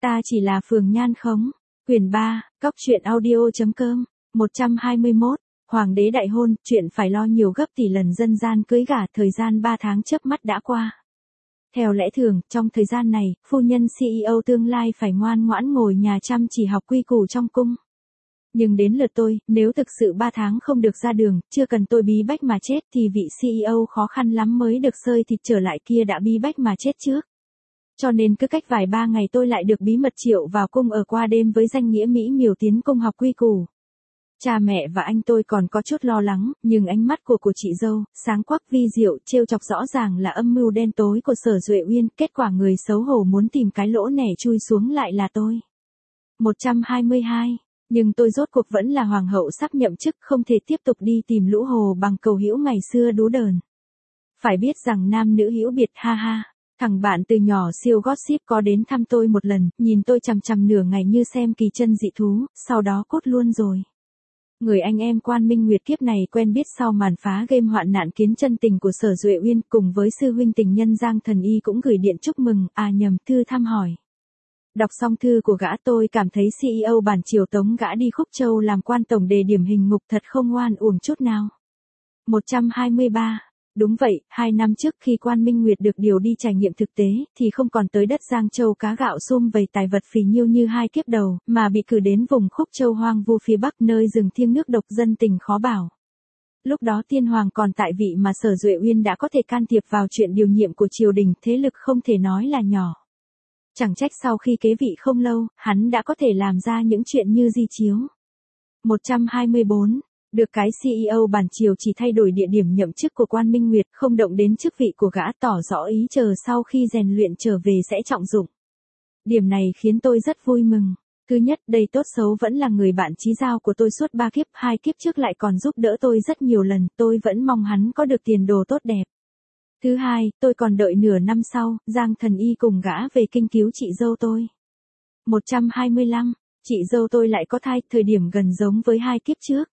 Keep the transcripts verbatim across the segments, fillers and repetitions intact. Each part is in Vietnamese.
Ta chỉ là Phường Nhan Khống. Quyển ba, Cóc truyện audio.com. một trăm hai mươi mốt. Hoàng đế đại hôn, chuyện phải lo nhiều gấp tỷ lần dân gian cưới gả, thời gian ba tháng chớp mắt đã qua. Theo lẽ thường, trong thời gian này, phu nhân xê e ô tương lai phải ngoan ngoãn ngồi nhà chăm chỉ học quy củ trong cung. Nhưng đến lượt tôi, nếu thực sự ba tháng không được ra đường, chưa cần tôi bí bách mà chết thì vị xê e ô khó khăn lắm mới được xơi thịt trở lại kia đã bí bách mà chết trước. Cho nên cứ cách vài ba ngày tôi lại được bí mật triệu vào cung ở qua đêm với danh nghĩa mỹ miều tiến cung học quy củ. Cha mẹ và anh tôi còn có chút lo lắng, nhưng ánh mắt của của chị dâu, sáng quắc vi diệu, trêu chọc rõ ràng là âm mưu đen tối của Sở Duệ Uyên, kết quả người xấu hổ muốn tìm cái lỗ nẻ chui xuống lại là tôi. một trăm hai mươi hai. Nhưng tôi rốt cuộc vẫn là hoàng hậu sắp nhậm chức, không thể tiếp tục đi tìm lũ hồ bằng cầu hữu ngày xưa đú đờn. Phải biết rằng nam nữ hữu biệt, ha ha. Thằng bạn từ nhỏ siêu gossip có đến thăm tôi một lần, nhìn tôi chằm chằm nửa ngày như xem kỳ chân dị thú, sau đó cốt luôn rồi. Người anh em Quan Minh Nguyệt kiếp này quen biết sau màn phá game hoạn nạn kiến chân tình của Sở Duệ Uyên, cùng với sư huynh tình nhân Giang Thần Y cũng gửi điện chúc mừng, à nhầm, thư thăm hỏi. Đọc xong thư của gã tôi cảm thấy xê e ô bản triều tống gã đi Khúc Châu làm quan tổng đề điểm hình ngục thật không ngoan uổng chút nào. một trăm hai mươi ba. Đúng vậy, hai năm trước khi Quan Minh Nguyệt được điều đi trải nghiệm thực tế, thì không còn tới đất Giang Châu cá gạo sum vầy tài vật phì nhiêu như hai kiếp đầu, mà bị cử đến vùng Khúc Châu hoang vu phía Bắc nơi rừng thiêng nước độc dân tình khó bảo. Lúc đó tiên hoàng còn tại vị mà Sở Duệ Uyên đã có thể can thiệp vào chuyện điều nhiệm của triều đình, thế lực không thể nói là nhỏ. Chẳng trách sau khi kế vị không lâu, hắn đã có thể làm ra những chuyện như di chiếu. một trăm hai mươi bốn. Được cái xê e ô bản triều chỉ thay đổi địa điểm nhậm chức của Quan Minh Nguyệt, không động đến chức vị của gã, tỏ rõ ý chờ sau khi rèn luyện trở về sẽ trọng dụng. Điểm này khiến tôi rất vui mừng. Thứ nhất, đây tốt xấu vẫn là người bạn chí giao của tôi suốt ba kiếp, hai kiếp trước lại còn giúp đỡ tôi rất nhiều lần, tôi vẫn mong hắn có được tiền đồ tốt đẹp. Thứ hai, tôi còn đợi nửa năm sau, Giang Thần Y cùng gã về kinh cứu chị dâu tôi. một trăm hai mươi lăm. Chị dâu tôi lại có thai, thời điểm gần giống với hai kiếp trước.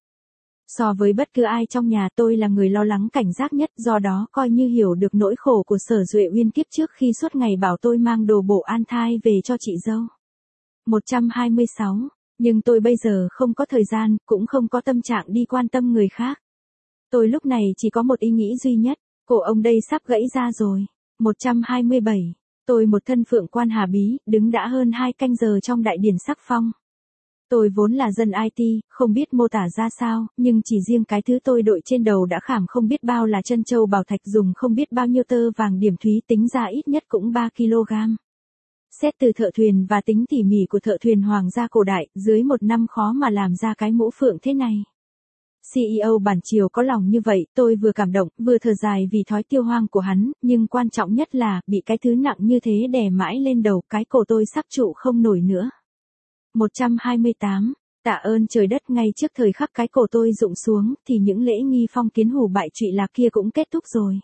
So với bất cứ ai trong nhà, tôi là người lo lắng cảnh giác nhất, do đó coi như hiểu được nỗi khổ của Sở Duệ Uyên kiếp trước khi suốt ngày bảo tôi mang đồ bổ an thai về cho chị dâu. một trăm hai mươi sáu. Nhưng tôi bây giờ không có thời gian, cũng không có tâm trạng đi quan tâm người khác. Tôi lúc này chỉ có một ý nghĩ duy nhất, cổ ông đây sắp gãy ra rồi. một trăm hai mươi bảy. Tôi một thân phượng quan Hà Bí, đứng đã hơn hai canh giờ trong đại điển sắc phong. Tôi vốn là dân i tê, không biết mô tả ra sao, nhưng chỉ riêng cái thứ tôi đội trên đầu đã khảm không biết bao là chân châu bảo thạch, dùng không biết bao nhiêu tơ vàng điểm thúy, tính ra ít nhất cũng ba ki lô gam. Xét từ thợ thuyền và tính tỉ mỉ của thợ thuyền hoàng gia cổ đại, dưới một năm khó mà làm ra cái mũ phượng thế này. xê e ô bản triều có lòng như vậy, tôi vừa cảm động, vừa thở dài vì thói tiêu hoang của hắn, nhưng quan trọng nhất là, bị cái thứ nặng như thế đè mãi lên đầu, cái cổ tôi sắp trụ không nổi nữa. một trăm hai mươi tám. Tạ ơn trời đất, ngay trước thời khắc cái cổ tôi rụng xuống, thì những lễ nghi phong kiến hủ bại trụy lạc kia cũng kết thúc rồi.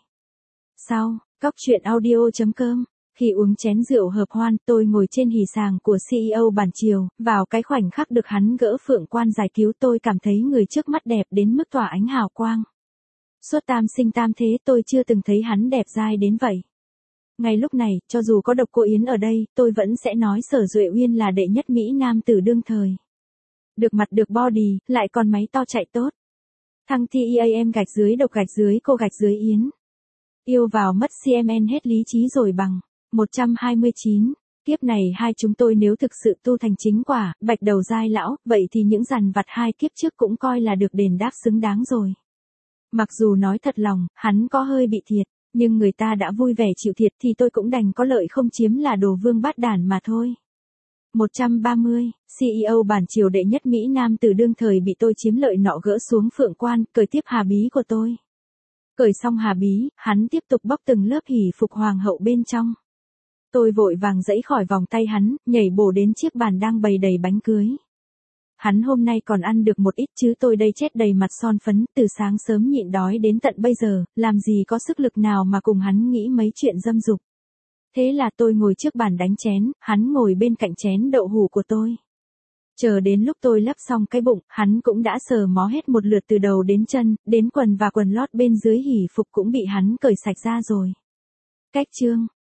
Sau, Cóc truyện audio.com. Khi uống chén rượu hợp hoan, tôi ngồi trên hỉ sàng của xê e ô bản triều, vào cái khoảnh khắc được hắn gỡ phượng quan giải cứu, tôi cảm thấy người trước mắt đẹp đến mức tỏa ánh hào quang. Suốt tam sinh tam thế tôi chưa từng thấy hắn đẹp dai đến vậy. Ngay lúc này, cho dù có Độc Cô Yến ở đây, tôi vẫn sẽ nói Sở Duệ Uyên là đệ nhất Mỹ nam tử đương thời. Được mặt được body, lại còn máy to chạy tốt. Thăng team gạch dưới độc gạch dưới cô gạch dưới Yến. Yêu vào mất xê em en hết lý trí rồi bằng. một trăm hai mươi chín. Kiếp này hai chúng tôi nếu thực sự tu thành chính quả, bạch đầu giai lão, vậy thì những dằn vặt hai kiếp trước cũng coi là được đền đáp xứng đáng rồi. Mặc dù nói thật lòng, hắn có hơi bị thiệt. Nhưng người ta đã vui vẻ chịu thiệt thì tôi cũng đành có lợi không chiếm là đồ vương bát đản mà thôi. một trăm ba mươi. xê e ô bản triều đệ nhất Mỹ nam tử đương thời bị tôi chiếm lợi nọ gỡ xuống phượng quan, cởi tiếp hà bí của tôi. Cởi xong hà bí, hắn tiếp tục bóc từng lớp hỷ phục hoàng hậu bên trong. Tôi vội vàng giãy khỏi vòng tay hắn, nhảy bổ đến chiếc bàn đang bày đầy bánh cưới. Hắn hôm nay còn ăn được một ít chứ tôi đây chết đầy mặt son phấn, từ sáng sớm nhịn đói đến tận bây giờ, làm gì có sức lực nào mà cùng hắn nghĩ mấy chuyện dâm dục. Thế là tôi ngồi trước bàn đánh chén, hắn ngồi bên cạnh chén đậu hủ của tôi. Chờ đến lúc tôi lấp xong cái bụng, hắn cũng đã sờ mó hết một lượt từ đầu đến chân, đến quần và quần lót bên dưới hỉ phục cũng bị hắn cởi sạch ra rồi. Cách chương